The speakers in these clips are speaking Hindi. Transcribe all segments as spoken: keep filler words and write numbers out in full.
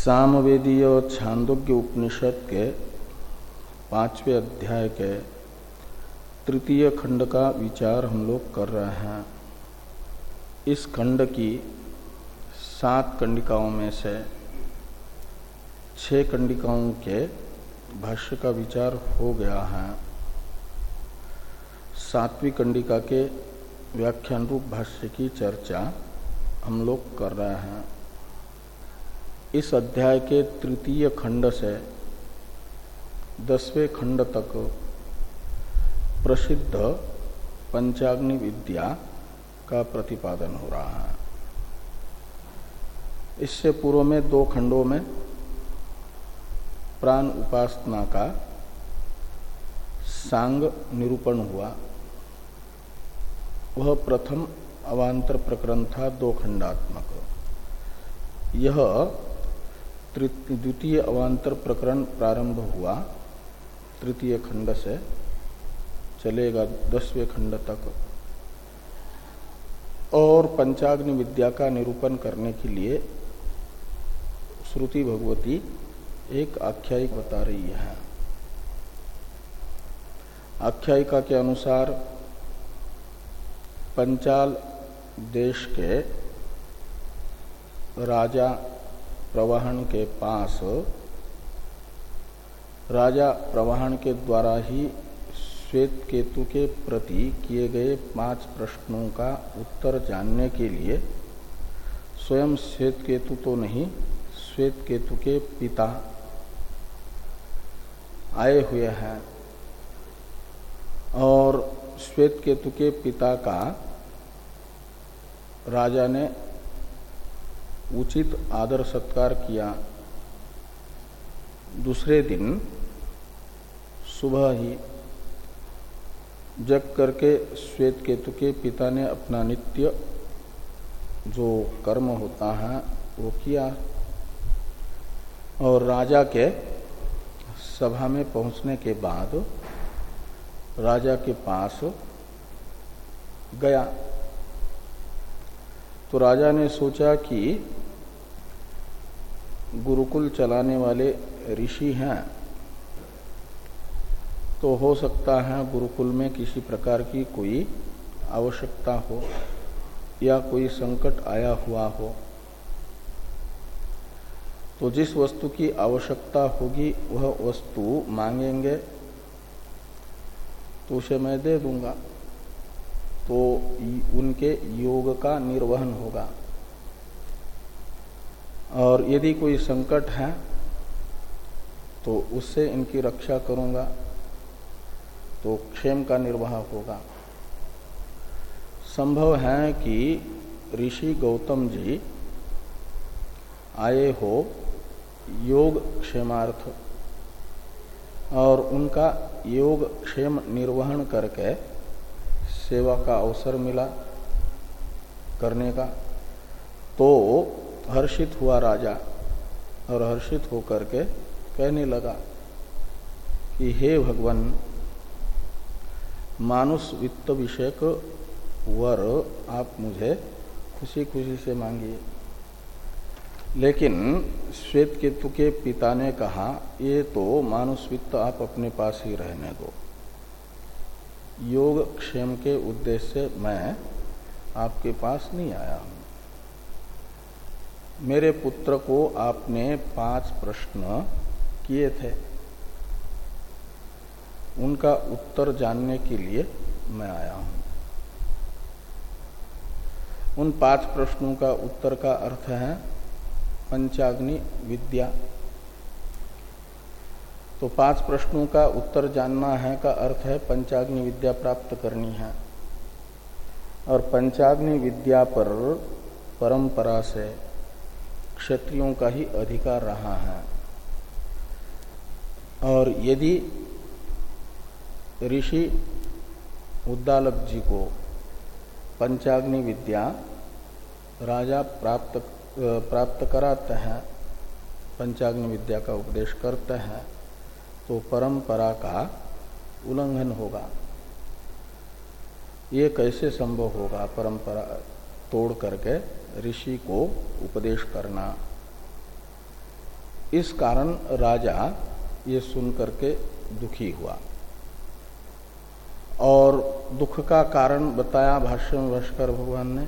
सामवेदीय छांदोग्य उपनिषद के पांचवें अध्याय के तृतीय खंड का विचार हम लोग कर रहे हैं। इस खंड की सात कंडिकाओं में से छह कंडिकाओं के भाष्य का विचार हो गया है। सातवीं कंडिका के व्याख्यान रूप भाष्य की चर्चा हम लोग कर रहे हैं। इस अध्याय के तृतीय खंड से दसवें खंड तक प्रसिद्ध पंचाग्नि विद्या का प्रतिपादन हो रहा है। इससे पूर्व में दो खंडों में प्राण उपासना का सांग निरूपण हुआ। वह प्रथम अवान्तर प्रकरण था, दो खंडात्मक। यह द्वितीय अवान्तर प्रकरण प्रारंभ हुआ, तृतीय खंड से चलेगा दसवें खंड तक। और पंचाग्नि विद्या का निरूपण करने के लिए श्रुति भगवती एक आख्यायिका बता रही है। आख्यायिका के अनुसार पंचाल देश के राजा प्रवाहन के पास राजा प्रवाहन के द्वारा ही श्वेत केतु के प्रति किए गए पांच प्रश्नों का उत्तर जानने के लिए स्वयं श्वेत केतु तो नहीं, श्वेत केतु के पिता आए हुए हैं। और श्वेत केतु के पिता का राजा ने उचित आदर सत्कार किया। दूसरे दिन सुबह ही जग करके श्वेत केतु के पिता ने अपना नित्य जो कर्म होता है वो किया और राजा के सभा में पहुंचने के बाद राजा के पास गया। तो राजा ने सोचा कि गुरुकुल चलाने वाले ऋषि हैं, तो हो सकता है गुरुकुल में किसी प्रकार की कोई आवश्यकता हो या कोई संकट आया हुआ हो। तो जिस वस्तु की आवश्यकता होगी वह वस्तु मांगेंगे तो उसे मैं दे दूंगा, तो उनके योग का निर्वहन होगा। और यदि कोई संकट है तो उससे इनकी रक्षा करूंगा, तो क्षेम का निर्वाह होगा। संभव है कि ऋषि गौतम जी आए हो योग क्षेमार्थ और उनका योग क्षेम निर्वहन करके सेवा का अवसर मिला करने का। तो हर्षित हुआ राजा और हर्षित होकर के कहने लगा कि हे भगवान, मानुष वित्त विषयक वर आप मुझे खुशी खुशी से मांगिए। लेकिन श्वेत केतु के पिता ने कहा ये तो मानुष वित्त आप अपने पास ही रहने दो, योग क्षेम के उद्देश्य से मैं आपके पास नहीं आया हूं। मेरे पुत्र को आपने पांच प्रश्न किए थे, उनका उत्तर जानने के लिए मैं आया हूं। उन पांच प्रश्नों का उत्तर का अर्थ है पंचाग्नि विद्या। तो पांच प्रश्नों का उत्तर जानना है का अर्थ है पंचाग्नि विद्या प्राप्त करनी है। और पंचाग्नि विद्या पर परंपरा से क्षत्रियों का ही अधिकार रहा है। और यदि ऋषि उद्दालक जी को पंचाग्नि विद्या राजा प्राप्त प्राप्त कराते हैं, पंचाग्नि विद्या का उपदेश करते हैं, तो परंपरा का उल्लंघन होगा। ये कैसे संभव होगा परंपरा तोड़ करके ऋषि को उपदेश करना? इस कारण राजा ये सुन करके दुखी हुआ और दुख का कारण बताया भाष्य में भाष्कर भगवान ने।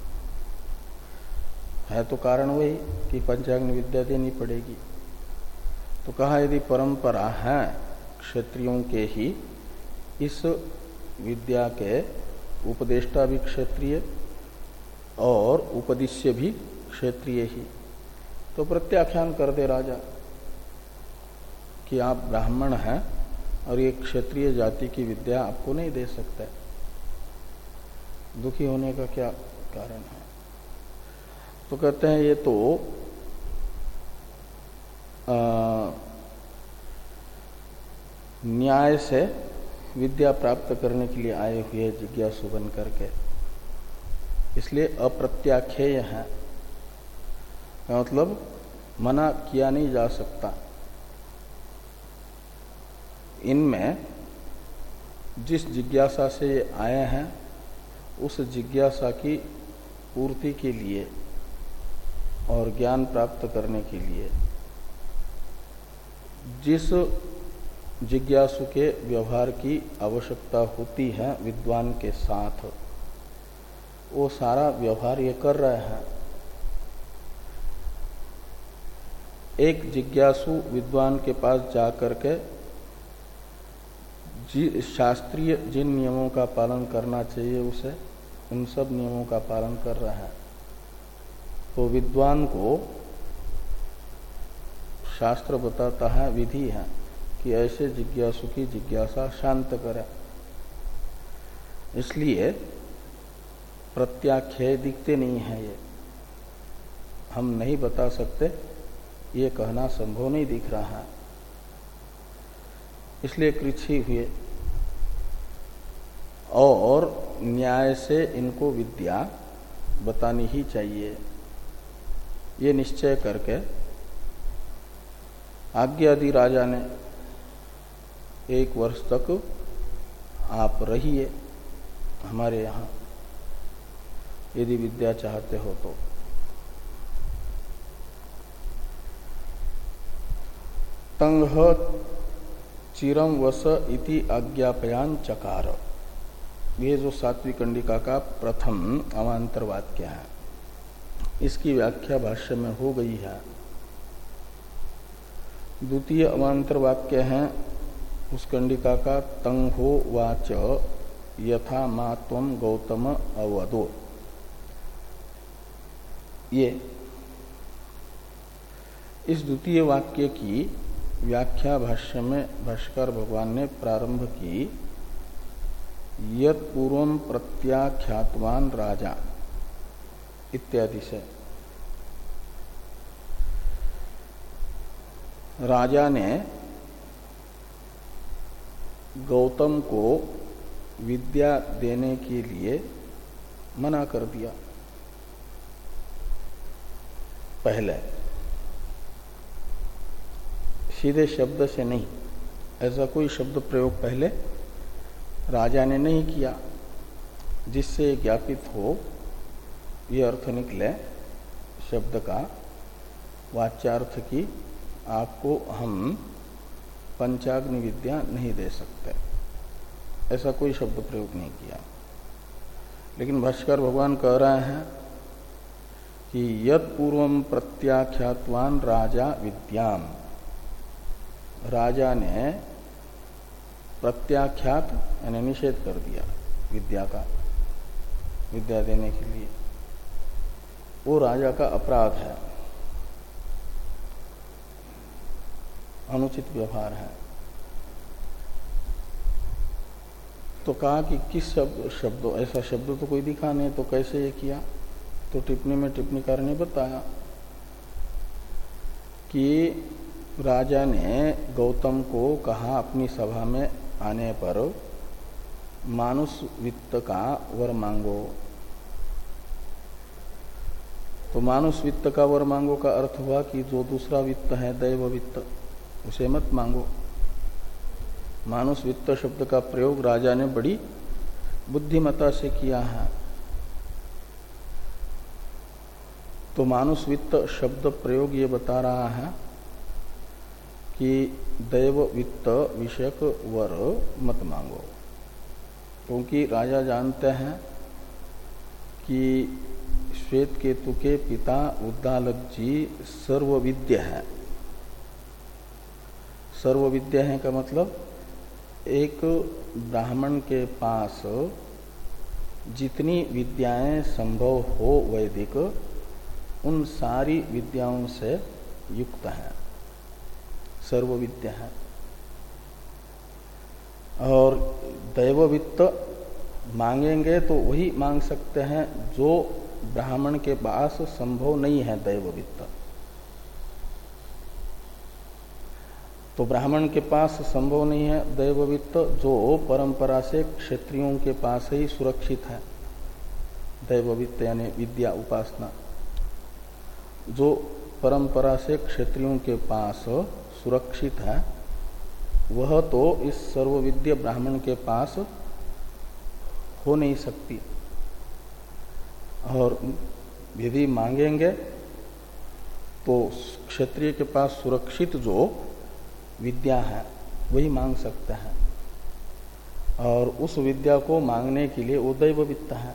है तो कारण वही कि पंचाग्नि विद्या देनी पड़ेगी। तो कहा यदि परंपरा है क्षत्रियों के ही, इस विद्या के उपदेष्टा भी क्षत्रिय और उपदिश्य भी क्षत्रिय ही, तो प्रत्याख्यान कर दे राजा कि आप ब्राह्मण हैं और ये क्षत्रिय जाति की विद्या आपको नहीं दे सकते। दुखी होने का क्या कारण है? तो कहते हैं ये तो आ, न्याय से विद्या प्राप्त करने के लिए आए हुए जिज्ञासु बन करके, इसलिए अप्रत्याख्येय है, मतलब मना किया नहीं जा सकता। इनमें जिस जिज्ञासा से ये आए हैं उस जिज्ञासा की पूर्ति के लिए और ज्ञान प्राप्त करने के लिए जिस जिज्ञासु के व्यवहार की आवश्यकता होती है विद्वान के साथ, वो सारा व्यवहार ये कर रहे हैं। एक जिज्ञासु विद्वान के पास जाकर के जी शास्त्रीय जिन नियमों का पालन करना चाहिए उसे, उन सब नियमों का पालन कर रहा है, तो विद्वान को शास्त्र बताता है, विधि है कि ऐसे जिज्ञासु की जिज्ञासा शांत करे। इसलिए प्रत्याख्याय दिखते नहीं है, ये हम नहीं बता सकते, ये कहना संभव नहीं दिख रहा है, इसलिए कृच्छी हुए और न्याय से इनको विद्या बतानी ही चाहिए, ये निश्चय करके आज्ञा दी राजा ने, एक वर्ष तक आप रहिए हमारे यहाँ यदि विद्या चाहते हो तो। तंग चिरम वस इति आज्ञापयान चकार, ये जो सात्विक कंडिका का प्रथम अवान्तर वाक्य है, इसकी व्याख्या भाष्य में हो गई है। द्वितीय अवान्तर वाक्य है उस कंडिका का, तंहो वाच यथा मात्वम गौतम अवदो। ये इस द्वितीय वाक्य की व्याख्या भाष्य में भाष्कर भगवान ने प्रारंभ की, यत् पूर्वम प्रत्याख्यातवान राजा इत्यादि से। राजा ने गौतम को विद्या देने के लिए मना कर दिया पहले, सीधे शब्द से नहीं, ऐसा कोई शब्द प्रयोग पहले राजा ने नहीं किया जिससे ज्ञापित हो ये अर्थ निकले शब्द का, वाच्यार्थ की आपको हम पंचाग्नि विद्या नहीं दे सकते, ऐसा कोई शब्द प्रयोग नहीं किया। लेकिन भाष्कर भगवान कह रहे हैं कि यत् पूर्वम प्रत्याख्यातवान राजा विद्याम, राजा ने प्रत्याख्यात यानी निषेध कर दिया विद्या का, विद्या देने के लिए, वो राजा का अपराध है, अनुचित व्यवहार है। तो कहा कि किस शब्द शब्द ऐसा शब्द तो कोई दिखा नहीं, तो कैसे ये किया? तो टिप्पणी में टिप्पणीकार ने बताया कि राजा ने गौतम को कहा अपनी सभा में आने पर मानुष वित्त का वर मांगो, तो मानुष वित्त का वर मांगो का अर्थ हुआ कि जो दूसरा वित्त है दैव वित्त उसे मत मांगो। मानुष वित्त शब्द का प्रयोग राजा ने बड़ी बुद्धिमता से किया है। तो मानुष वित्त शब्द प्रयोग ये बता रहा है कि दैव वित्त विषयक वर मत मांगो, क्योंकि राजा जानते हैं कि श्वेत केतु के पिता उद्दालक जी सर्वविद्य है। सर्वविद्य है का मतलब एक ब्राह्मण के पास जितनी विद्याएं संभव हो वैदिक, उन सारी विद्याओं से युक्त है, सर्वविद्या है। और दैववित्त मांगेंगे तो वही मांग सकते हैं जो ब्राह्मण के पास संभव नहीं है दैववित्त। तो ब्राह्मण के पास संभव नहीं है दैववित्त, जो परंपरा से क्षत्रियों के पास ही सुरक्षित है। दैववित्त यानी विद्या उपासना जो परंपरा से क्षत्रियों के पास सुरक्षित है, वह तो इस सर्वविद्य ब्राह्मण के पास हो नहीं सकती। और यदि मांगेंगे तो क्षत्रिय के पास सुरक्षित जो विद्या है वही मांग सकते हैं, और उस विद्या को मांगने के लिए वो दैव वित्त है।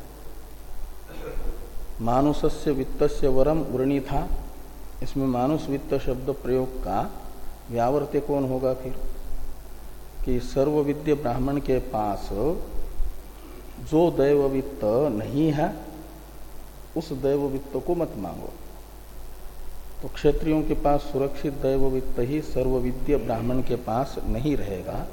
मानुषस्य वित्तस्य वरम वृणी था, इसमें मानुष वित्त शब्द प्रयोग का व्यावर्त्य कौन होगा फिर, कि सर्वविद्य ब्राह्मण के पास जो दैव वित्त नहीं है उस दैव वित्त को मत मांगो। तो क्षत्रियों के पास सुरक्षित दैव वित्त ही सर्वविद्य ब्राह्मण के पास नहीं रहेगा,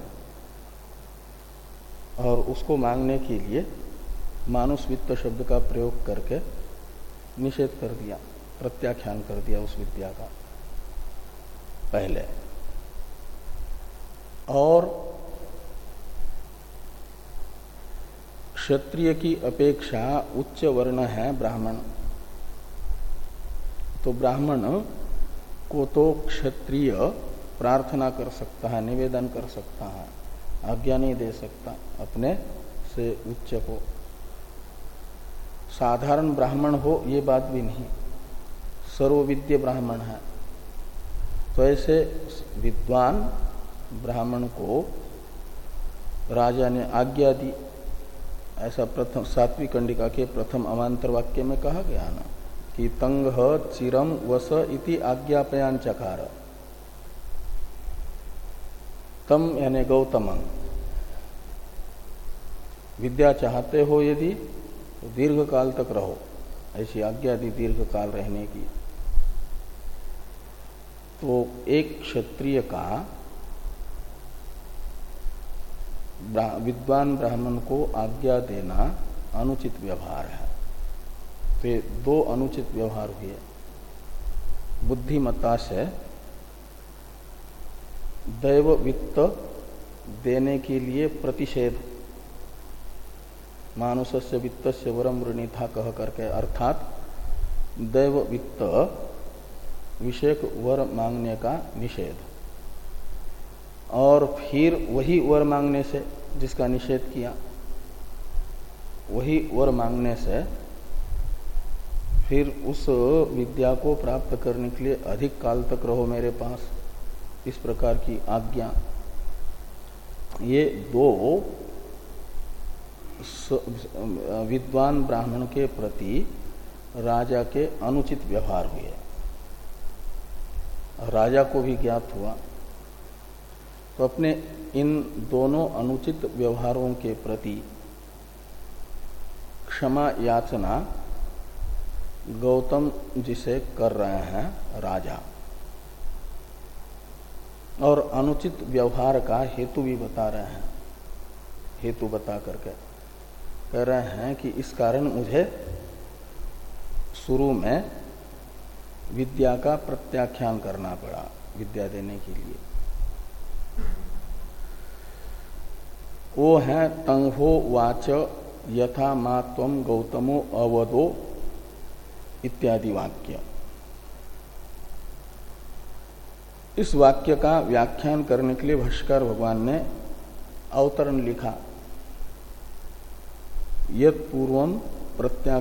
और उसको मांगने के लिए मानुष वित्त शब्द का प्रयोग करके निषेध कर दिया, प्रत्याख्यान कर दिया उस विद्या का पहले। और क्षत्रिय की अपेक्षा उच्च वर्ण है ब्राह्मण, तो ब्राह्मण को तो क्षत्रिय प्रार्थना कर सकता है, निवेदन कर सकता है, आज्ञा नहीं दे सकता अपने से उच्च को। साधारण ब्राह्मण हो ये बात भी नहीं, सर्वविद्य ब्राह्मण है। तो ऐसे विद्वान ब्राह्मण को राजा ने आज्ञा दी, ऐसा प्रथम सात्विक कंडिका के प्रथम अमांतर वाक्य में कहा गया ना कि तंग चिरम वस इति आज्ञापयान चकार। तम यानी गौतमं, विद्या चाहते हो यदि तो दीर्घ काल तक रहो, ऐसी आज्ञा दी दीर्घ काल रहने की। तो एक क्षत्रिय का विद्वान ब्राह्मण को आज्ञा देना अनुचित व्यवहार है। तो ये दो अनुचित व्यवहार हुए। बुद्धिमत्ता से दैव वित्त देने के लिए प्रतिषेध, मानुषस्य वित्तस्य वरम वृणीथा कह करके, अर्थात दैव वित्त विषयक वर मांगने का निषेध, और फिर वही वर मांगने से जिसका निषेध किया, वही वर मांगने से फिर उस विद्या को प्राप्त करने के लिए अधिक काल तक रहो मेरे पास, इस प्रकार की आज्ञा। ये दो विद्वान ब्राह्मण के प्रति राजा के अनुचित व्यवहार हुए। राजा को भी ज्ञात हुआ, तो अपने इन दोनों अनुचित व्यवहारों के प्रति क्षमा याचना गौतम जी से कर रहे हैं राजा, और अनुचित व्यवहार का हेतु भी बता रहे हैं। हेतु बता करके कह रहे हैं कि इस कारण मुझे शुरू में विद्या का प्रत्याख्यान करना पड़ा विद्या देने के लिए। वो है तंहो वाच यथा मात्वम गौतमो अवदो इत्यादि वाक्य। इस वाक्य का व्याख्यान करने के लिए भाष्कर भगवान ने अवतरण लिखा। यत् पूर्वम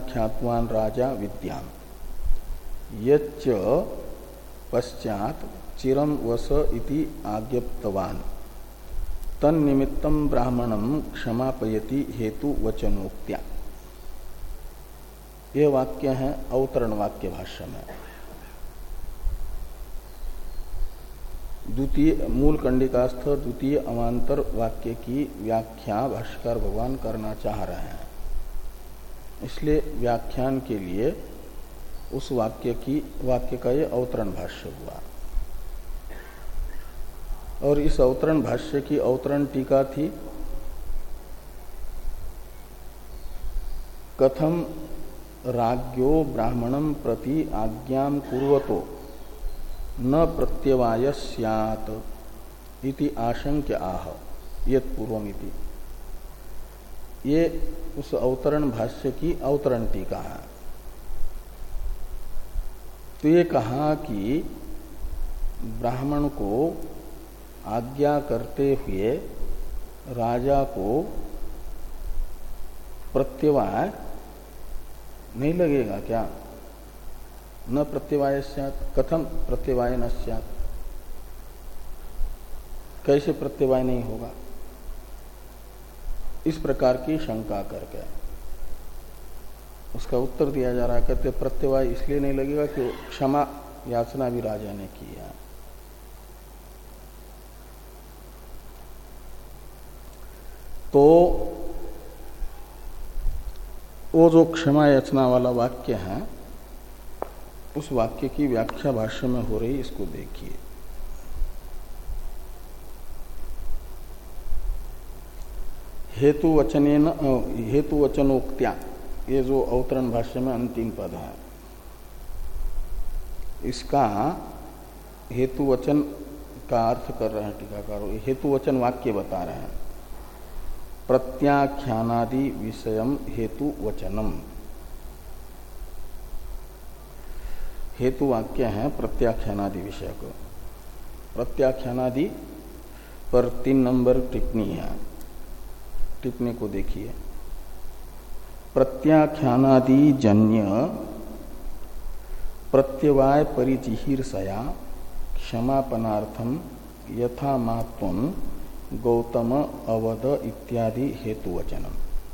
प्रत्याख्यातवान राजा विद्याम, यच्च पश्चात चिरम वस इति आज्ञप्तवान तन्निमित्तम ब्राह्मणम क्षमापयति हेतु वचनोक्त्या। ये वाक्य है अवतरण वाक्य भाष्य में। द्वितीय मूल कंडिकास्थ द्वितीय अवान्तर वाक्य की व्याख्या भाष्यकार भगवान करना चाह रहे हैं, इसलिए व्याख्यान के लिए उस वाक्य की वाक्य का ये अवतरण भाष्य हुआ। और इस अवतरण भाष्य की अवतरण टीका थी कथम राज्ञो ब्राह्मणं प्रति आज्ञां कुर्वतो न प्रत्यवाय स्यात् इति आशंक्य आह यत् पूर्वमिति। ये उस अवतरण भाष्य की अवतरण टीका है। तो ये कहा कि ब्राह्मण को आज्ञा करते हुए राजा को प्रत्यवाय नहीं लगेगा क्या? न प्रत्यवाय स्यात्, कथम प्रत्यवाय न स्यात्, कैसे प्रत्यवाय नहीं होगा? इस प्रकार की शंका करके उसका उत्तर दिया जा रहा है। कहते प्रत्यवाय इसलिए नहीं लगेगा कि क्षमा याचना भी राजा ने की है। तो वो जो क्षमा याचना वाला वाक्य है उस वाक्य की व्याख्या भाष्य में हो रही, इसको देखिए। हेतु वचनेन हेतु वचनोक्त्या, ये जो अवतरण भाष्य में अंतिम पद है, इसका हेतु वचन का अर्थ कर रहे हैं टीकाकार। हेतु वचन वाक्य बता रहे हैं। प्रत्याख्यानादि विषयम हेतु वचनम, हेतु वाक्य है प्रत्याख्यानादि विषय को। प्रत्याख्यानादि पर तीन नंबर टिप्पणी है, टिप्पणी को देखिए। प्रत्याख्यानादि जन्य प्रत्यवाय परिजिहीर्षया क्षमापनार्थम यथा मात्वं गौतम अवद इत्यादि हेतुवचनम।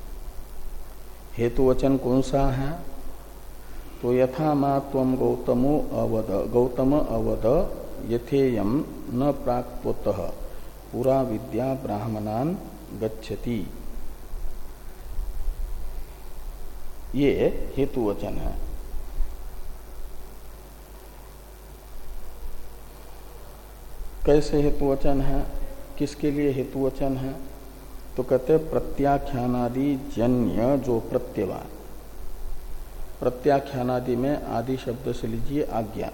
हेतुवचन कौन सा है? तो यथा मात्वं गौतमो अवद, गौतम अवद यथेयम न प्राक्त्वतः पुरा विद्या ब्राह्मणान गच्छति, ये हेतुवचन है। कैसे हेतुवचन है, किसके लिए हेतुवचन है? तो कहते प्रत्याख्यानादि जन्य जो प्रत्यवाय, प्रत्याख्यानादि में आदि शब्द से लीजिए आज्ञा,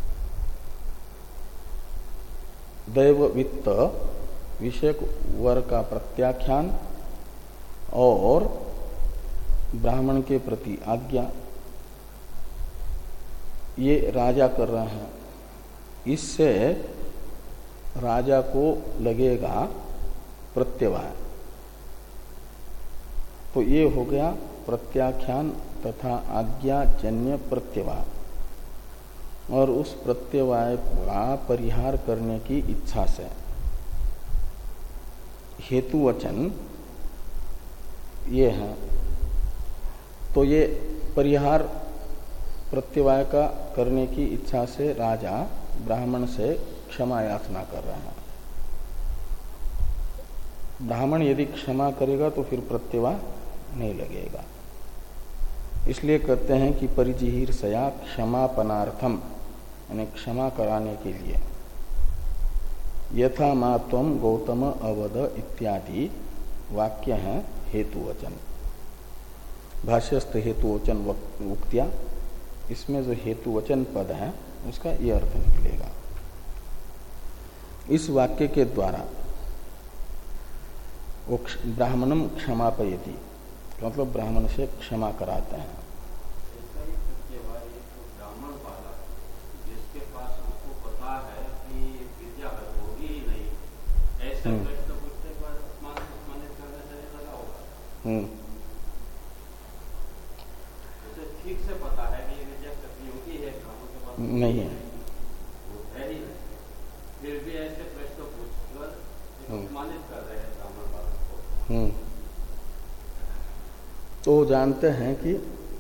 दैव वित्त विषयक वर का प्रत्याख्यान और ब्राह्मण के प्रति आज्ञा, ये राजा कर रहे हैं। इससे राजा को लगेगा प्रत्यवाय। तो ये हो गया प्रत्याख्यान तथा आज्ञाजन्य प्रत्यवाय। और उस प्रत्यवाय का परिहार करने की इच्छा से हेतुवचन ये है। तो ये परिहार प्रत्यवाय का करने की इच्छा से राजा ब्राह्मण से क्षमा याचना कर रहा है। ब्राह्मण यदि क्षमा करेगा तो फिर प्रत्यवाय नहीं लगेगा। इसलिए कहते हैं कि परिजिहीर्षया क्षमापनार्थम, यानी क्षमा कराने के लिए, यथा मात्वं गौतम अवद इत्यादि वाक्य है हेतुवचन। भाष्यस्थ हेतुवचन उक्त्या, इसमें जो हेतुवचन पद है उसका ये अर्थ निकलेगा। इस वाक्य के द्वारा वो ब्राह्मणम क्षमापयति, मतलब ब्राह्मण से क्षमा कराते हैं। ब्राह्मण वाला जिसके पास उसको पता है कि विद्या होगी ही नहीं, ऐसा प्रश्न पूछने पर सम्मानित करने से लगा होगा। जैसे ठीक से पता है कि ये विद्या प्रतियोगी है, ब्राह्मण के पास नहीं है, वो है ही हम्म तो जानते हैं कि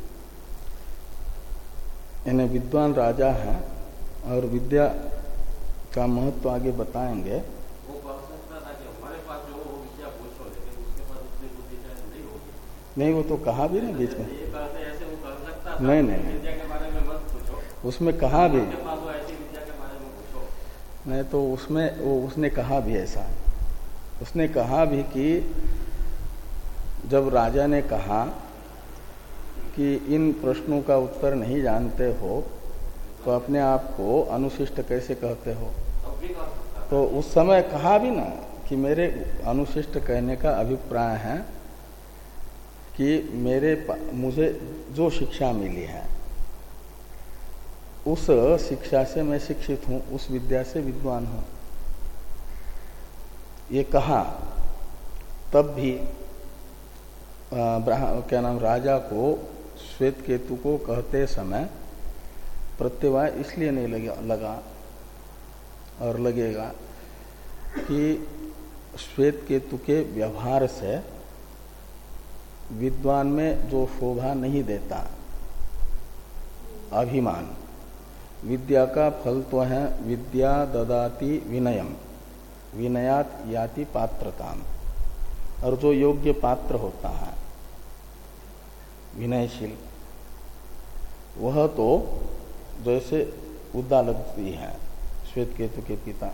इन्हें विद्वान राजा है और विद्या का महत्व आगे बताएंगे। वो कह सकता था कि हमारे पास जो हो विद्या पूछो, लेकिन उसके पास उतनी बुद्धि शायद नहीं होगी। नहीं, वो तो कहा भी नहीं बीच में। ये कहते ऐसे वो कह सकता था, नहीं नहीं विद्या के बारे में मत पूछो, उसमें कहा भी उसके पास वो ऐसी विद्या के बारे में पूछो। नहीं, तो उसमें वो उसने कहा भी ऐसा, उसने कहा भी कि जब राजा ने कहा कि इन प्रश्नों का उत्तर नहीं जानते हो तो अपने आप को अनुशिष्ट कैसे कहते हो, तो उस समय कहा भी ना कि मेरे अनुशिष्ट कहने का अभिप्राय है कि मेरे मुझे जो शिक्षा मिली है उस शिक्षा से मैं शिक्षित हूं, उस विद्या से विद्वान हूं, ये कहा। तब भी क्या नाम राजा को श्वेत केतु को कहते समय प्रत्यवाय इसलिए नहीं लगा, लगा और लगेगा कि श्वेत केतु के व्यवहार से विद्वान में जो शोभा नहीं देता अभिमान, विद्या का फल तो है विद्या ददाति विनयम, विनयात याति पात्रताम, और जो योग्य पात्र होता है विनयशील वह तो जैसे उद्दालक है श्वेत केतु के पिता,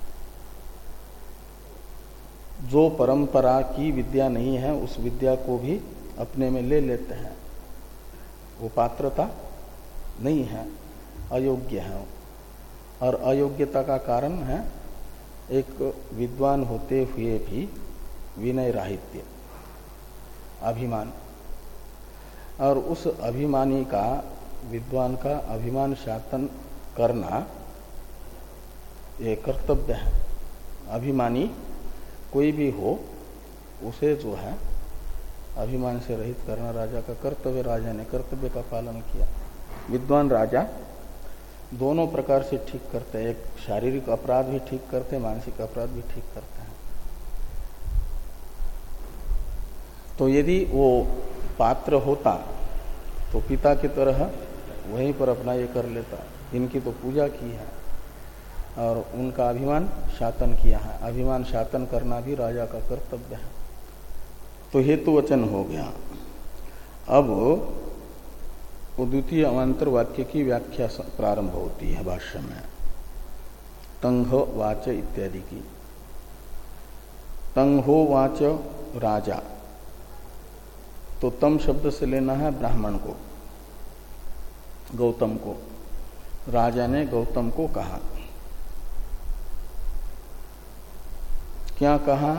जो परंपरा की विद्या नहीं है उस विद्या को भी अपने में ले लेते हैं, वो पात्रता नहीं है, अयोग्य है। और अयोग्यता का कारण है एक विद्वान होते हुए भी विनय राहित्य, अभिमान, और उस अभिमानी का, विद्वान का अभिमान शासन करना ये कर्तव्य है। अभिमानी कोई भी हो उसे जो है अभिमान से रहित करना राजा का कर्तव्य। राजा ने कर्तव्य का पालन किया। विद्वान राजा दोनों प्रकार से ठीक करते हैं, एक शारीरिक अपराध भी ठीक करते हैं, मानसिक अपराध भी ठीक करते हैं। तो यदि वो पात्र होता तो पिता की तरह वहीं पर अपना ये कर लेता, इनकी तो पूजा की है और उनका अभिमान शातन किया है। अभिमान शातन करना भी राजा का कर्तव्य है। तो हेतु वचन हो गया। अब द्वितीय अवान्तर वाक्य की व्याख्या प्रारंभ होती है भाष्य में, तंघ वाच इत्यादि की। तंघो वाच राजा, तो तम शब्द से लेना है ब्राह्मण को, गौतम को। राजा ने गौतम को कहा, क्या कहा?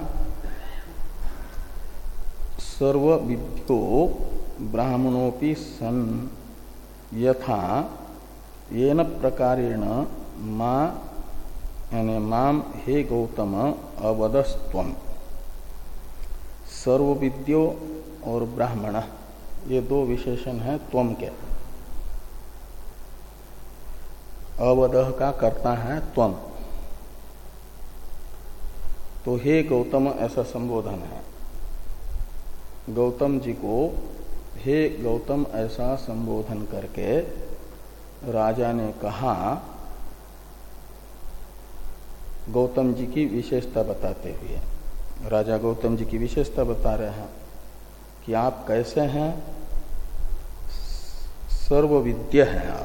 सर्व विद्यो ब्राह्मणोपि सन यथा येन प्रकारेण मां यानी माम हे गौतम अवदस्त्वम। सर्व विद्यो और ब्राह्मण ये दो विशेषण हैं त्वम के। अवदह का करता है त्वम, तो हे गौतम ऐसा संबोधन है। गौतम जी को हे गौतम ऐसा संबोधन करके राजा ने कहा, गौतम जी की विशेषता बताते हुए राजा गौतम जी की विशेषता बता रहे हैं कि आप कैसे हैं, सर्वविद्य हैं आप।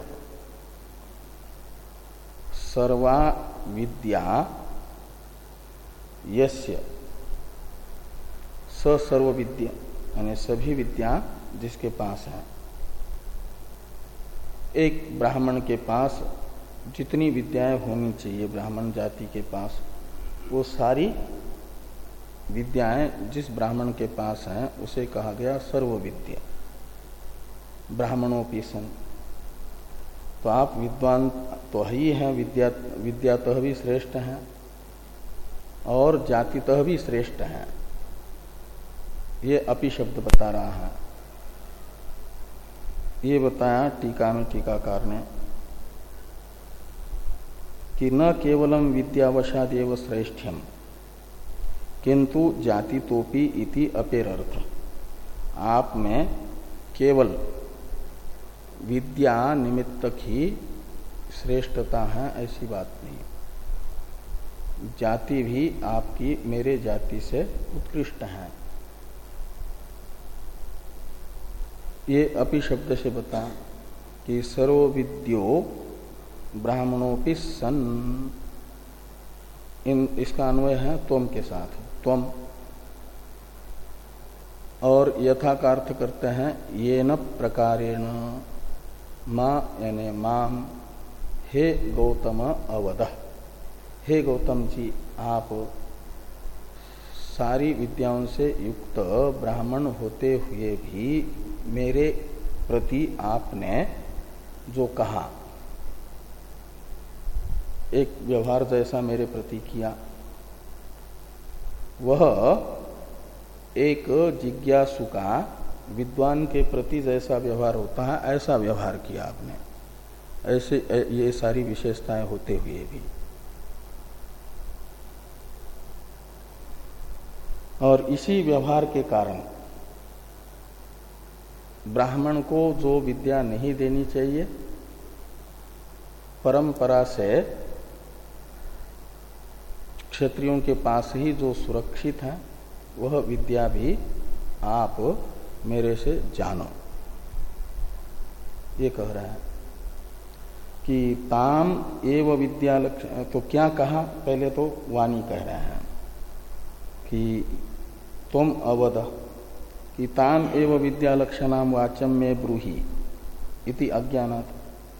सर्वा विद्या यस्य, स सर्वविद्या यानी सभी विद्या जिसके पास है। एक ब्राह्मण के पास जितनी विद्याएं होनी चाहिए ब्राह्मण जाति के पास, वो सारी विद्याएं जिस ब्राह्मण के पास हैं उसे कहा गया सर्वविद्या। ब्राह्मणोपि सन, तो आप विद्वान तो ही हैं, विद्या विद्यातः भी श्रेष्ठ हैं और जातितः भी श्रेष्ठ हैं। ये अपि शब्द बता रहा है। ये बताया टीका में टीकाकार ने कि न केवलम विद्यावशादेव श्रेष्ठ्यम, किंतु जाति तोपी इति अपेरर्थ। आप में केवल विद्या निमित्तक ही श्रेष्ठता है ऐसी बात नहीं, जाति भी आपकी मेरे जाति से उत्कृष्ट है। ये अपि शब्द से बता कि सर्वविद्यो ब्राह्मणोपि सन, इन इसका अन्वय है त्वम के साथ, त्वम। और यथा का अर्थ करते हैं ये न प्रकारेण मा यानी माम हे गौतम अवद। हे गौतम जी, आप सारी विद्याओं से युक्त ब्राह्मण होते हुए भी मेरे प्रति आपने जो कहा, एक व्यवहार जैसा मेरे प्रति किया, वह एक जिज्ञासु का विद्वान के प्रति जैसा व्यवहार होता है ऐसा व्यवहार किया आपने, ऐसे ये सारी विशेषताएं होते हुए भी। और इसी व्यवहार के कारण ब्राह्मण को जो विद्या नहीं देनी चाहिए, परंपरा से क्षत्रियों के पास ही जो सुरक्षित है वह विद्या भी आप मेरे से जानो। ये कह रहा है कि ताम एव विद्या लक्षण। तो क्या कहा, पहले तो वाणी कह रहे हैं कि तुम अवद कि ताम एव विद्या लक्षणाम वाचम में ब्रूहि इति अज्ञानात्।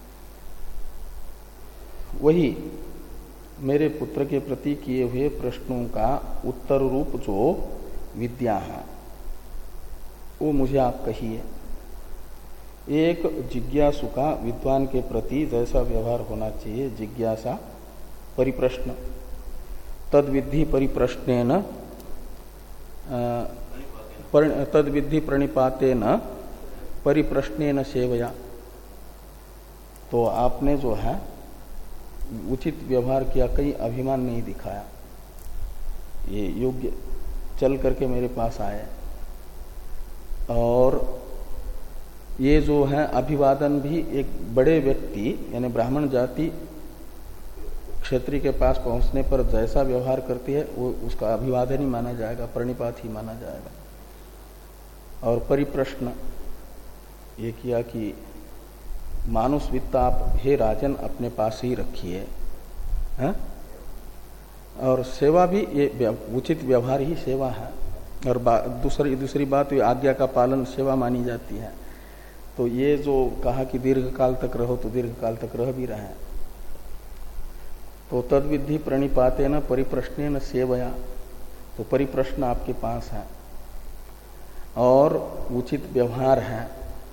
वही मेरे पुत्र के प्रति किए हुए प्रश्नों का उत्तर रूप जो विद्या है वो मुझे आप कहिए। एक जिज्ञासु का विद्वान के प्रति जैसा व्यवहार होना चाहिए, जिज्ञासा परिप्रश्न, तद विद्धि परिप्रश्नेन तद विद्धि प्रणिपातेन परिप्रश्नेन सेवया। तो आपने जो है उचित व्यवहार किया, कहीं अभिमान नहीं दिखाया, ये योग्य चल करके मेरे पास आए। और ये जो है अभिवादन भी एक बड़े व्यक्ति यानी ब्राह्मण जाति क्षत्रिय के पास पहुंचने पर जैसा व्यवहार करती है वो उसका अभिवादन ही माना जाएगा, प्रणिपात ही माना जाएगा। और परिप्रश्न ये किया कि मानुष वित्त आप हे राजन अपने पास ही रखिए, हैं? और सेवा भी ये उचित व्यवहार ही सेवा है। और दूसरी दूसरी बात ये आज्ञा का पालन सेवा मानी जाती है। तो ये जो कहा कि दीर्घ काल तक रहो तो दीर्घ काल तक रह भी रहे। तो तद विद्धि प्रणिपाते न परिप्रश्ने न सेवया, तो परिप्रश्न आपके पास है और उचित व्यवहार है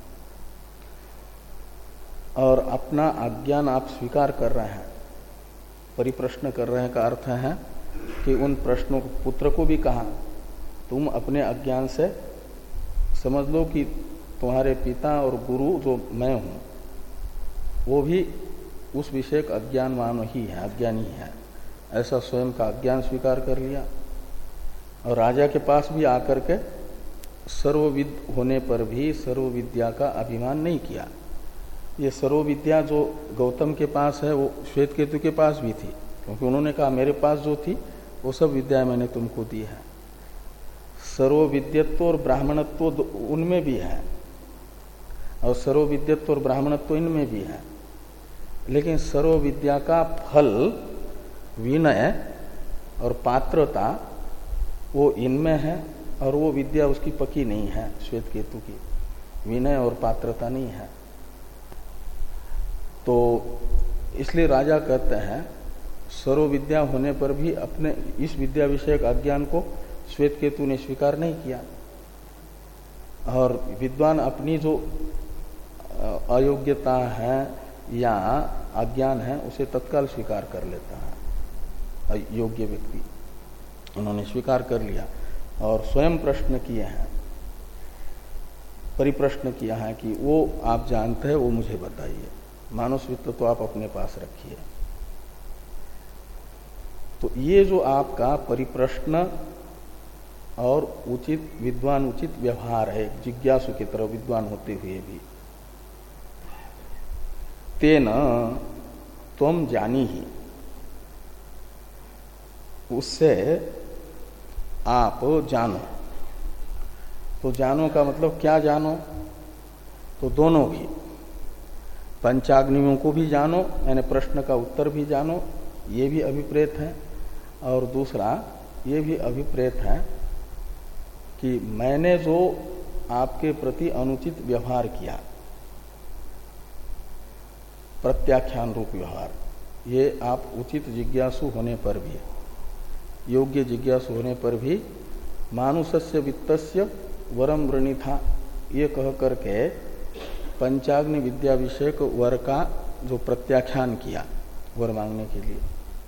और अपना अज्ञान आप स्वीकार कर रहे हैं। परिप्रश्न कर रहे हैं का अर्थ है कि उन प्रश्नों को पुत्र को भी कहा तुम अपने अज्ञान से समझ लो कि तुम्हारे पिता और गुरु जो मैं हूं वो भी उस विषय का अज्ञानवान ही है, अज्ञानी है, ऐसा स्वयं का अज्ञान स्वीकार कर लिया। और राजा के पास भी आकर के सर्वविद होने पर भी सर्वविद्या का अभिमान नहीं किया। ये सर्वविद्या जो गौतम के पास है वो श्वेतकेतु के पास भी थी, क्योंकि उन्होंने कहा मेरे पास जो थी वो सब विद्या मैंने तुमको दी है। सर्वविद्यत्व और ब्राह्मणत्व उनमें भी है और सर्वविद्यत्व और ब्राह्मणत्व इनमें भी है, लेकिन सर्वविद्या का फल विनय और पात्रता वो इनमें है और वो विद्या उसकी पकी नहीं है। श्वेतकेतु की विनय और पात्रता नहीं है। तो इसलिए राजा कहते हैं सर्वविद्या होने पर भी अपने इस विद्या विषयक अज्ञान को श्वेतकेतु ने स्वीकार नहीं किया। और विद्वान अपनी जो अयोग्यता है या अज्ञान है उसे तत्काल स्वीकार कर लेता है। योग्य व्यक्ति उन्होंने स्वीकार कर लिया और स्वयं प्रश्न किए हैं, परिप्रश्न किया है कि वो आप जानते हैं वो मुझे बताइए, मानुष वित्त तो आप अपने पास रखिए। तो ये जो आपका परिप्रश्न और उचित विद्वान उचित व्यवहार है जिज्ञासु की तरह विद्वान होते हुए भी। तेन त्वम जानी ही, उससे आप जानो। तो जानो का मतलब क्या जानो? तो दोनों भी, पंचाग्नियों को भी जानो, यानी प्रश्न का उत्तर भी जानो, ये भी अभिप्रेत है। और दूसरा ये भी अभिप्रेत है कि मैंने जो आपके प्रति अनुचित व्यवहार किया, प्रत्याख्यान रूप व्यवहार, ये आप उचित जिज्ञासु होने पर भी, योग्य जिज्ञासु होने पर भी मानुषस्य वित्तस्य वरम वृणीथा, ये कह करके पंचाग्नि विद्या विषयक वर का जो प्रत्याख्यान किया वर मांगने के लिए,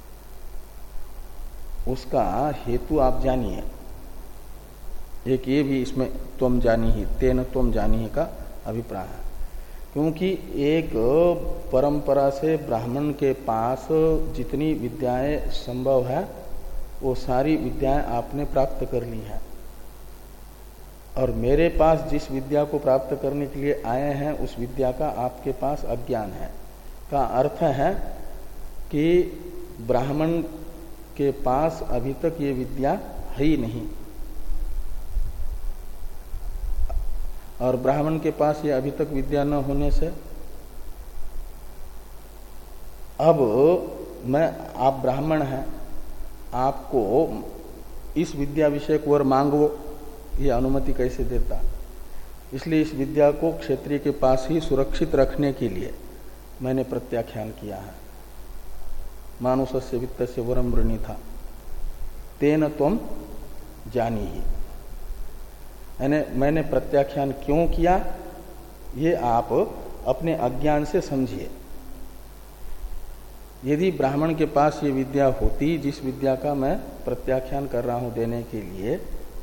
उसका हेतु आप जानिए। एक ये भी इसमें त्वम जानी ही, तेन त्वम जानी ही का अभिप्राय है। क्योंकि एक परंपरा से ब्राह्मण के पास जितनी विद्याएं संभव है वो सारी विद्याएं आपने प्राप्त कर ली है, और मेरे पास जिस विद्या को प्राप्त करने के लिए आए हैं उस विद्या का आपके पास अज्ञान है। का अर्थ है कि ब्राह्मण के पास अभी तक ये विद्या है ही नहीं, और ब्राह्मण के पास ये अभी तक विद्या न होने से अब मैं, आप ब्राह्मण हैं, आपको इस विद्या विषयक वर मांगो, ये अनुमति कैसे देता? इसलिए इस विद्या को क्षत्रिय के पास ही सुरक्षित रखने के लिए मैंने प्रत्याख्यान किया है। मानुषस्य वित्तस्य वरम वृणीथा तेन त्वम जानी ही, यानी मैंने प्रत्याख्यान क्यों किया ये आप अपने अज्ञान से समझिए। यदि ब्राह्मण के पास ये विद्या होती जिस विद्या का मैं प्रत्याख्यान कर रहा हूं देने के लिए,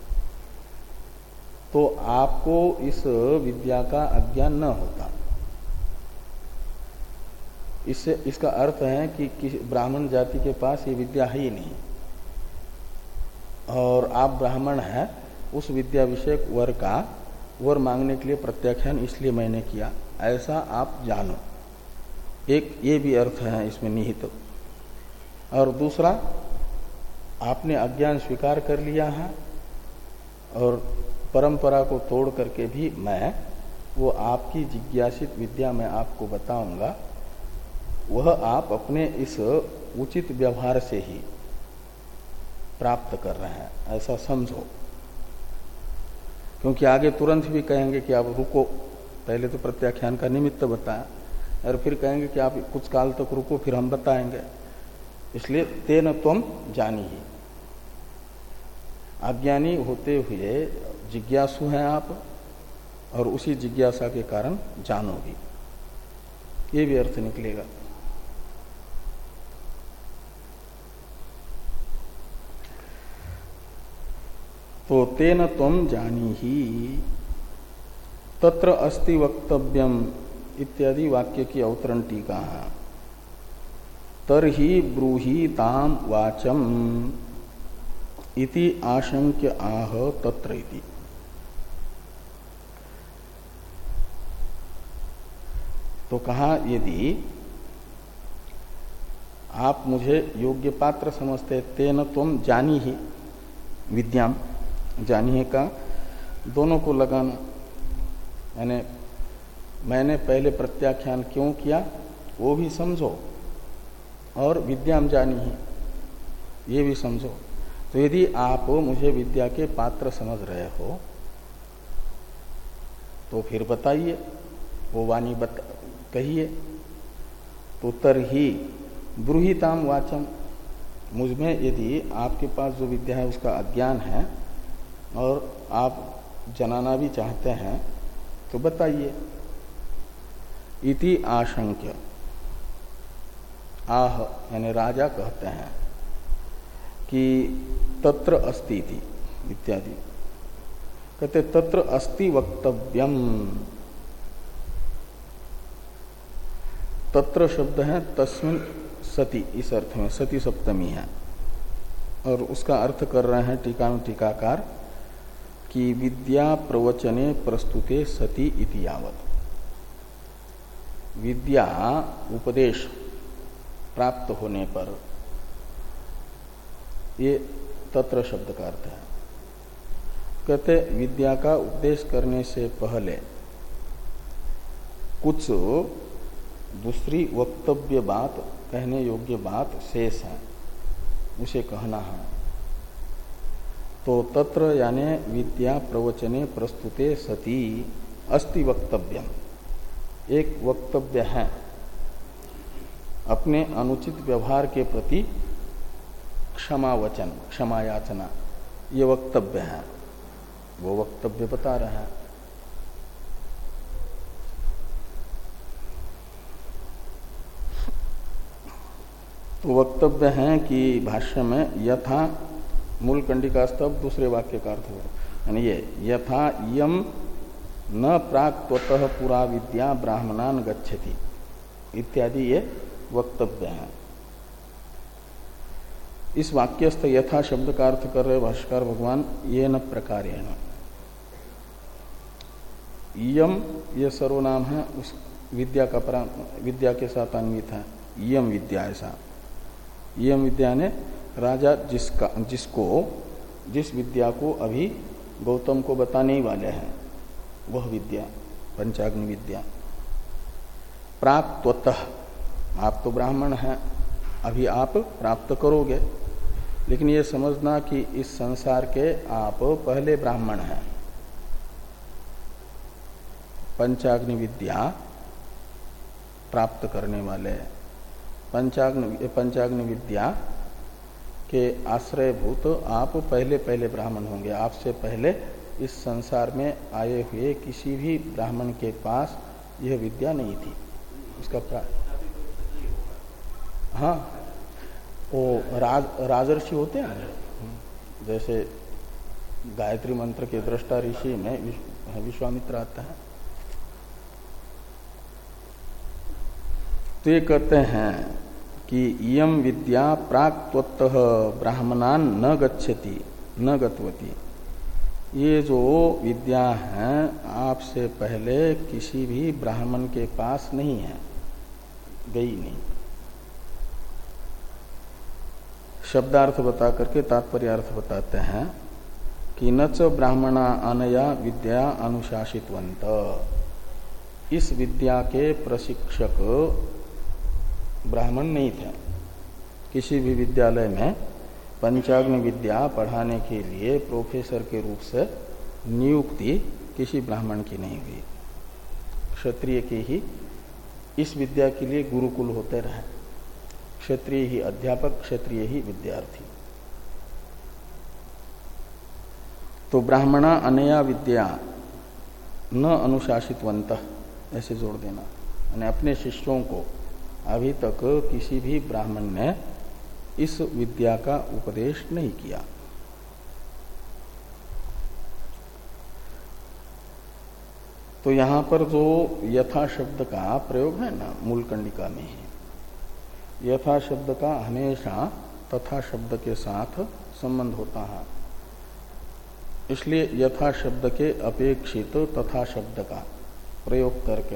तो आपको इस विद्या का अज्ञान न होता। इससे इसका अर्थ है कि किसी ब्राह्मण जाति के पास ये विद्या है ही नहीं, और आप ब्राह्मण हैं, उस विद्या विषयक वर का वर मांगने के लिए प्रत्याख्यान इसलिए मैंने किया, ऐसा आप जानो। एक ये भी अर्थ है इसमें निहित। और दूसरा, आपने अज्ञान स्वीकार कर लिया है और परंपरा को तोड़ करके भी मैं वो आपकी जिज्ञासित विद्या मैं आपको बताऊंगा, वह आप अपने इस उचित व्यवहार से ही प्राप्त कर रहे हैं, ऐसा समझो। क्योंकि आगे तुरंत भी कहेंगे कि आप रुको, पहले तो प्रत्याख्यान का निमित्त बताया, और फिर कहेंगे कि आप कुछ काल तक रुको, फिर हम बताएंगे। इसलिए तेन त्वम जानी ही, अज्ञानी होते हुए जिज्ञासु हैं आप, और उसी जिज्ञासा के कारण जानो भी, ये भी अर्थ निकलेगा। तो तेन त्वम जानी ही तत्र अस्ति वक्तव्यम इत्यादि वाक्य की अवतरण टीका है। तरहि ब्रूहि ताम वाचम इति आशंक्य आह तत्र इति। तो कहा, यदि आप मुझे योग्य पात्र समझते, तेन त्वम जानी ही, विद्याम जानिए का दोनों को लगाना, यानी मैंने पहले प्रत्याख्यान क्यों किया वो भी समझो, और विद्याम जानी ही ये भी समझो। तो यदि आप मुझे विद्या के पात्र समझ रहे हो तो फिर बताइए, वो वाणी बता कहिए। तो तरही ब्रूहिताम वाचम, मुझमें यदि आपके पास जो विद्या है उसका अज्ञान है और आप जनाना भी चाहते हैं तो बताइए। इति आशंक्य, आह यानी राजा कहते हैं कि तत्र अस्ति इति इत्यादि, कहते तत्र अस्ति वक्तव्यम। तत्र शब्द है तस्मिन् सति, इस अर्थ में सती सप्तमी है, और उसका अर्थ कर रहे हैं टीका में टीकाकार कि विद्या प्रवचने प्रस्तुते सति इति यावत्। विद्या उपदेश प्राप्त होने पर, ये तत्र शब्द का अर्थ है। कहते विद्या का उपदेश करने से पहले कुछ दूसरी वक्तव्य बात, कहने योग्य बात शेष है, उसे कहना है। तो तत्र यानी विद्या प्रवचने प्रस्तुते सति अस्ति वक्तव्यम, एक वक्तव्य है अपने अनुचित व्यवहार के प्रति क्षमा वचन, क्षमा याचना, ये वक्तव्य है। वो वक्तव्य बता रहे हैं। तो वक्तव्य है कि भाष्य में यथा, मूल कंडिका स्तव दूसरे वाक्य का अर्थ हो, यानी ये यथा यम न प्राक्त्वतः पुरा विद्या ब्राह्मणान गच्छति इत्यादि ये वक्तव्य है। इस वाक्यस्थ यथा शब्द का अर्थ कर रहे भाष्यकार भगवान ये न प्रकारेण। यम ये सर्वनाम है, उस विद्या का परा, विद्या के साथ अन्वित है। यम विद्या, ऐसा यम विद्या ने राजा जिसका जिसको जिस विद्या को अभी गौतम को बताने ही वाले हैं, वह विद्या पंचाग्नि विद्या। प्राप्तवतः, आप तो ब्राह्मण हैं, अभी आप प्राप्त करोगे, लेकिन ये समझना कि इस संसार के आप पहले ब्राह्मण हैं। पंचाग्नि विद्या प्राप्त करने वाले, पंचाग्नि पंचाग्नि विद्या के आश्रयभूत आप पहले पहले ब्राह्मण होंगे। आपसे पहले इस संसार में आए हुए किसी भी ब्राह्मण के पास यह विद्या नहीं थी। इसका प्रा... हाँ, वो राज राजर्षि होते हैं, जैसे गायत्री मंत्र के दृष्टा ऋषि में विश्वामित्र आता है। तो ये कहते हैं कि इयम विद्या प्राक्त्वतः ब्राह्मणान न गच्छति न गतवती। ये जो विद्या है आपसे पहले किसी भी ब्राह्मण के पास नहीं है, गई नहीं। शब्दार्थ बता करके तात्पर्य अर्थ बताते हैं कि न च ब्राह्मणा अनया विद्या अनुशासितवंत। इस विद्या के प्रशिक्षक ब्राह्मण नहीं थे। किसी भी विद्यालय में पंचाग्नि विद्या पढ़ाने के लिए प्रोफेसर के रूप से नियुक्ति किसी ब्राह्मण की नहीं हुई। क्षत्रिय के ही इस विद्या के लिए गुरुकुल होते रहे, क्षत्रिय ही अध्यापक, क्षत्रिय ही विद्यार्थी। तो ब्राह्मणा अनया विद्या न अनुशासितवंत, ऐसे जोड़ देना, यानी अपने शिष्यों को अभी तक किसी भी ब्राह्मण ने इस विद्या का उपदेश नहीं किया। तो यहां पर जो यथा शब्द का प्रयोग है ना, मूल कंडिका में ही यथा शब्द का हमेशा तथा शब्द के साथ संबंध होता है। इसलिए यथा शब्द के अपेक्षित तथा शब्द का प्रयोग करके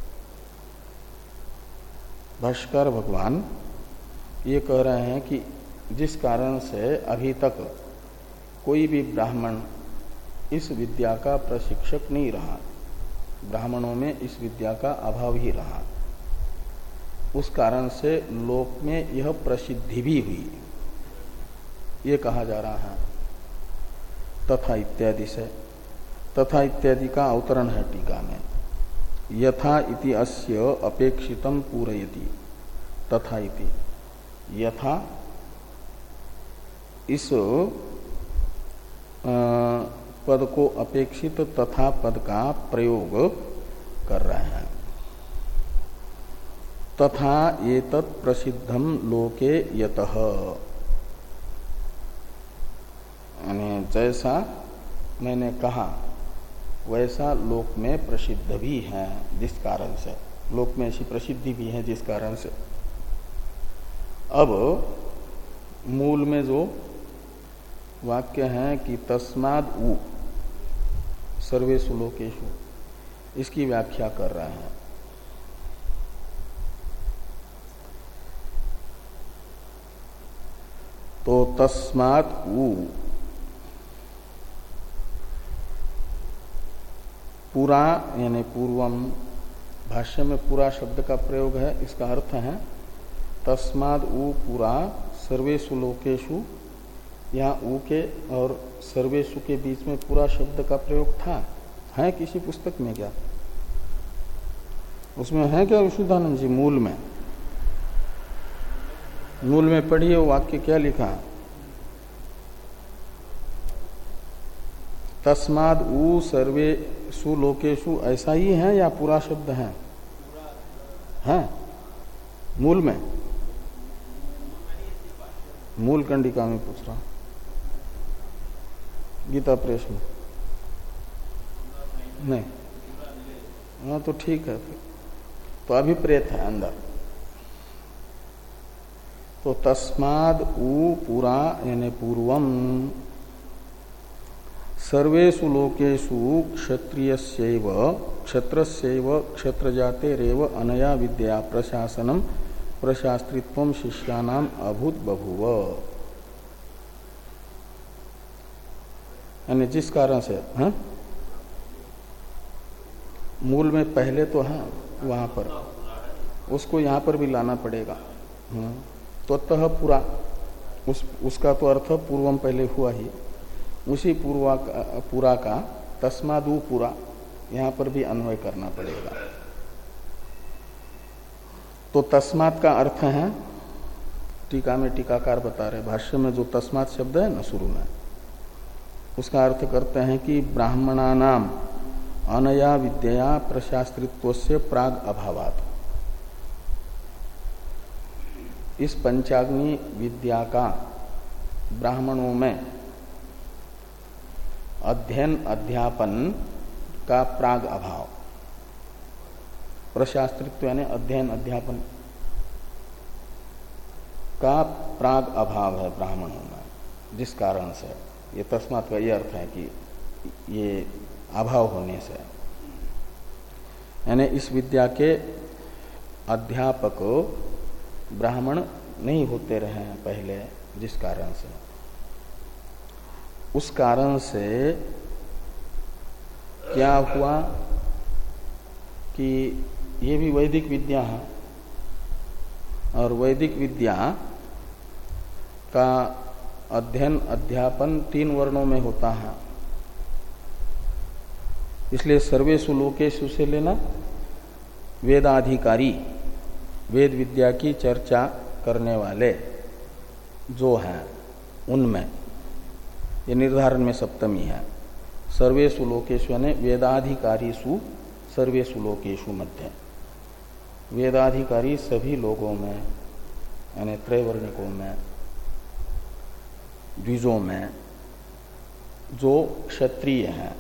भाष्यकार भगवान ये कह रहे हैं कि जिस कारण से अभी तक कोई भी ब्राह्मण इस विद्या का प्रशिक्षक नहीं रहा, ब्राह्मणों में इस विद्या का अभाव ही रहा, उस कारण से लोक में यह प्रसिद्धि भी हुई, ये कहा जा रहा है तथा इत्यादि से। तथा इत्यादि का अवतरण है टीका में। यथा इति अस्य अपेक्षितम पूरयति, तथा इति यथा इस पद को अपेक्षित तथा पद का प्रयोग कर रहे हैं। तथा एतत् प्रसिद्धम लोके यतः, यानी जैसा मैंने कहा वैसा लोक में प्रसिद्ध भी है, जिस कारण से लोक में ऐसी प्रसिद्धि भी है जिस कारण से। अब मूल में जो वाक्य है कि तस्माद उ, सर्वेषु लोकेषु, इसकी व्याख्या कर रहे हैं। तो तस्मात् उ पुरा यानी पूर्वम, भाष्य में पूरा शब्द का प्रयोग है, इसका अर्थ है तस्माद् उ पुरा सर्वेषु लोकेषु। यहाँ उ के और सर्वेषु के बीच में पूरा शब्द का प्रयोग था, है किसी पुस्तक में क्या? उसमें है क्या विशुद्धानंद जी? मूल में, मूल में पढ़िए वो वाक्य क्या लिखा है? तस्माद् उ सर्वेषु लोकेषु, ऐसा ही है या पूरा शब्द है? है मूल में, मूल कंडिका में पूछ रहा, गीता प्रेस में नहीं? हाँ तो ठीक है, फिर तो अभिप्रेत है अंदर। तो तस्माद् उ पुरा यानी पूर्वम सर्वेषु लोकेषु क्षत्रियस्यैव क्षत्रस्यैव क्षत्रजातेरेव अनया विद्या प्रशासनम प्रशास्त्रित्वम शिष्यानाम अभूत बभूव। यानी जिस कारण से, हाँ मूल में पहले तो है वहां पर, उसको यहाँ पर भी लाना पड़ेगा। तो तह पूरा, उस उसका तो अर्थ पूर्वम पहले हुआ ही, उसी पूर्वा पूरा का तस्मादु पूरा यहाँ पर भी अन्वय करना पड़ेगा। तो तस्मात् का अर्थ है, टीका में टीकाकार बता रहे, भाष्य में जो तस्मात् शब्द है ना शुरू में, उसका अर्थ करते हैं कि ब्राह्मणानाम अनया विद्या प्रशास्त्रित्वस्य प्राग अभावात्। इस पंचाग्नि विद्या का ब्राह्मणों में अध्ययन अध्यापन का प्राग अभाव, प्रशास्त्रित्व यानी अध्ययन अध्यापन का प्राग अभाव है ब्राह्मणों में, जिस कारण से, ये तस्मात् का ये अर्थ है कि ये अभाव होने से, यानी इस विद्या के अध्यापक ब्राह्मण नहीं होते रहे हैं पहले, जिस कारण से, उस कारण से क्या हुआ कि ये भी वैदिक विद्या है, और वैदिक विद्या का अध्ययन अध्यापन तीन वर्णों में होता है। इसलिए सर्वेषु लोकेषु से लेना वेदाधिकारी, वेद विद्या की चर्चा करने वाले जो हैं उनमें, ये निर्धारण में सप्तमी है। सर्वेषु लोकेषु यानी वेदाधिकारीषु सर्वेषु लोकेषु मध्य, वेदाधिकारी सभी लोगों में यानी त्रैवर्णिकों में, द्विजों में जो क्षत्रिय हैं,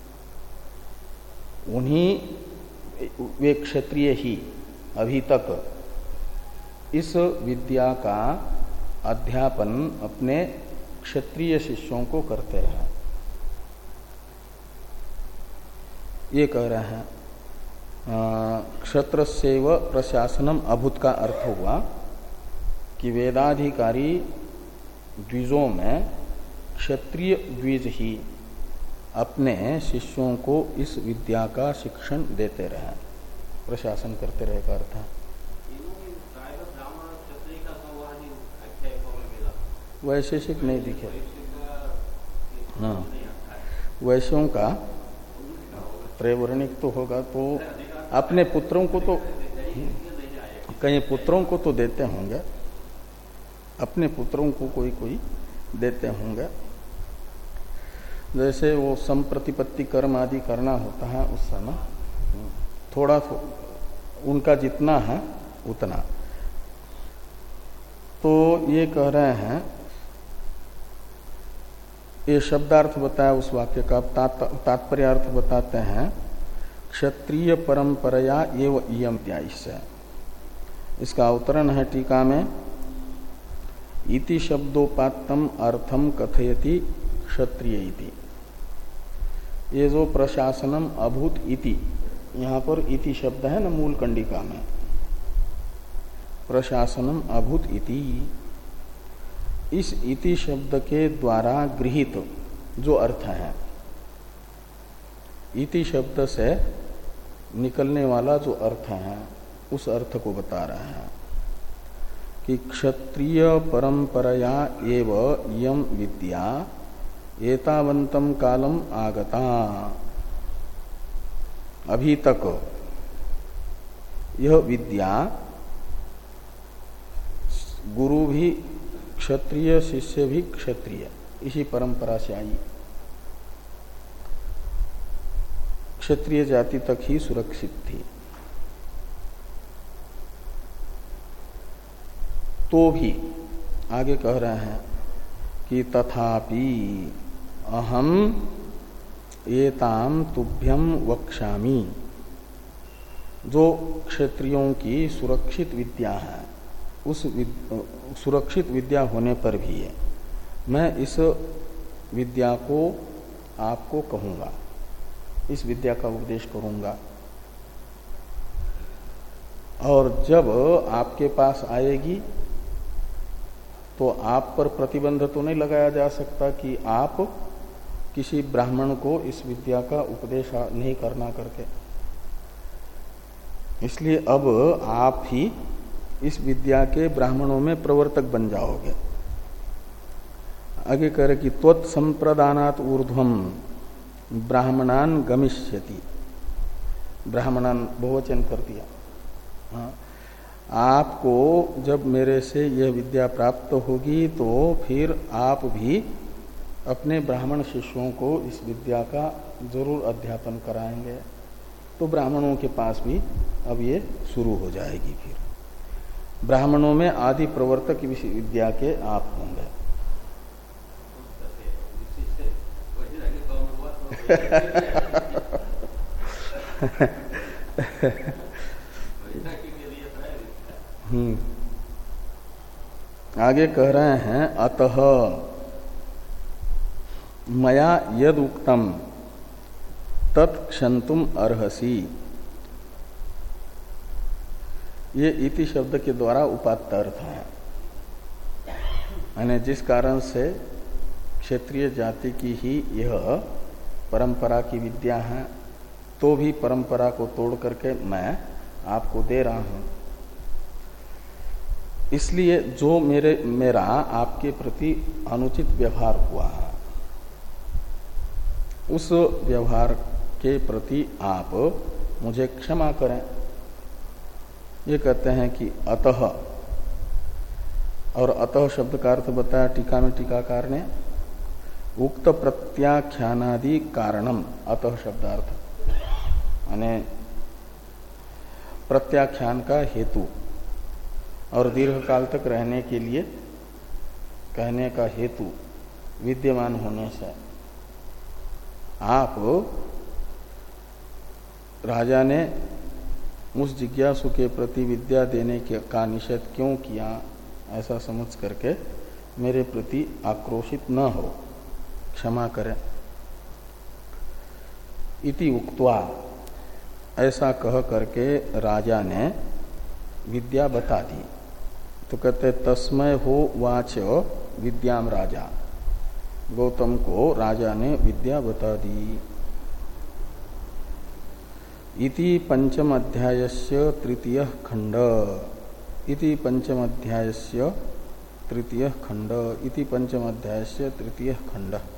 उन्हीं वे क्षत्रिय ही अभी तक इस विद्या का अध्यापन अपने क्षत्रिय शिष्यों को करते रहे। ये कह रहे हैं क्षत्रस्यैव प्रशासनम अभूत का अर्थ हुआ कि वेदाधिकारी द्विजों में क्षत्रिय द्विज ही अपने शिष्यों को इस विद्या का शिक्षण देते रहे, प्रशासन करते रहे का अर्थ है। वैशेषिक नहीं दिखे, हाँ वैश्यों का त्रैवर्णिक तो होगा, तो अपने पुत्रों को तो, कई पुत्रों को तो देते होंगे, अपने पुत्रों को कोई कोई देते होंगे। जैसे वो संप्रतिपत्ति कर्म आदि करना होता है उस समय, थोड़ा थो, उनका जितना है उतना। तो ये कह रहे हैं, ये शब्दार्थ बताया उस वाक्य का, तात्पर्यार्थ बताते हैं क्षत्रिय परंपराया एव इयम त्याइस्य। इसका अवतरण है टीका में, इति शब्दोपात्तम अर्थम कथयति क्षत्रिय इति। ये जो प्रशासनम अभूत इति, यहाँ पर इति शब्द है ना मूल कंडिका में, प्रशासनम अभूत इति, इस इति शब्द के द्वारा गृहीत जो अर्थ है, इति शब्द से निकलने वाला जो अर्थ है उस अर्थ को बता रहा है कि क्षत्रिय परंपरया एव यम विद्या एतावंतम कालम आगता, अभी तक यह विद्या गुरु भी क्षत्रिय शिष्य भी क्षत्रिय इसी परंपरा से आई, क्षत्रिय जाति तक ही सुरक्षित थी। तो भी आगे कह रहे हैं कि तथापि अहम एताम तुभ्यम वक्ष्यामि, जो क्षत्रियों की सुरक्षित विद्या है उस विद, सुरक्षित विद्या होने पर भी है, मैं इस विद्या को आपको कहूंगा, इस विद्या का उपदेश करूंगा। और जब आपके पास आएगी तो आप पर प्रतिबंध तो नहीं लगाया जा सकता कि आप किसी ब्राह्मण को इस विद्या का उपदेश नहीं करना करके, इसलिए अब आप ही इस विद्या के ब्राह्मणों में प्रवर्तक बन जाओगे। आगे कह रहे कि त्वत् संप्रदानात् ऊर्ध्वम ब्राह्मणान गमिष्यति, ब्राह्मणान बहुवचन कर दिया। हाँ, आपको जब मेरे से यह विद्या प्राप्त होगी तो फिर आप भी अपने ब्राह्मण शिष्यों को इस विद्या का जरूर अध्यापन कराएंगे, तो ब्राह्मणों के पास भी अब ये शुरू हो जाएगी। फिर ब्राह्मणों में आदि प्रवर्तक इस विद्या के आप होंगे। हम्म आगे कह रहे हैं अतः मया यद उक्तम तत्क्षन्तुम अर्हसि, ये इति शब्द के द्वारा उपात्त अर्थ है, यानी जिस कारण से क्षेत्रीय जाति की ही यह परंपरा की विद्या है, तो भी परंपरा को तोड़ करके मैं आपको दे रहा हूं। इसलिए जो मेरे मेरा आपके प्रति अनुचित व्यवहार हुआ है, उस व्यवहार के प्रति आप मुझे क्षमा करें। ये कहते हैं कि अतः, और अतः शब्द का अर्थ बताया टीका में टीकाकार ने, उक्त प्रत्याख्यानादि कारणम, अतः शब्दार्थ यानी प्रत्याख्यान का हेतु और दीर्घ काल तक रहने के लिए कहने का हेतु विद्यमान होने से आप राजा ने उस जिज्ञासु के प्रति विद्या देने के का निषेध क्यों किया, ऐसा समझ करके मेरे प्रति आक्रोशित न हो, क्षमा करें। इति उक्त्वा, ऐसा कह करके राजा ने विद्या बता दी। तो कहते तस्मय हो वाच विद्याम राजा, गौतम को राजा ने विद्या बता दी। इति पंचम अध्यायस्य तृतीय खंड, इति पंचम अध्यायस्य तृतीय खंड, इति पंचम अध्यायस्य तृतीय खंड।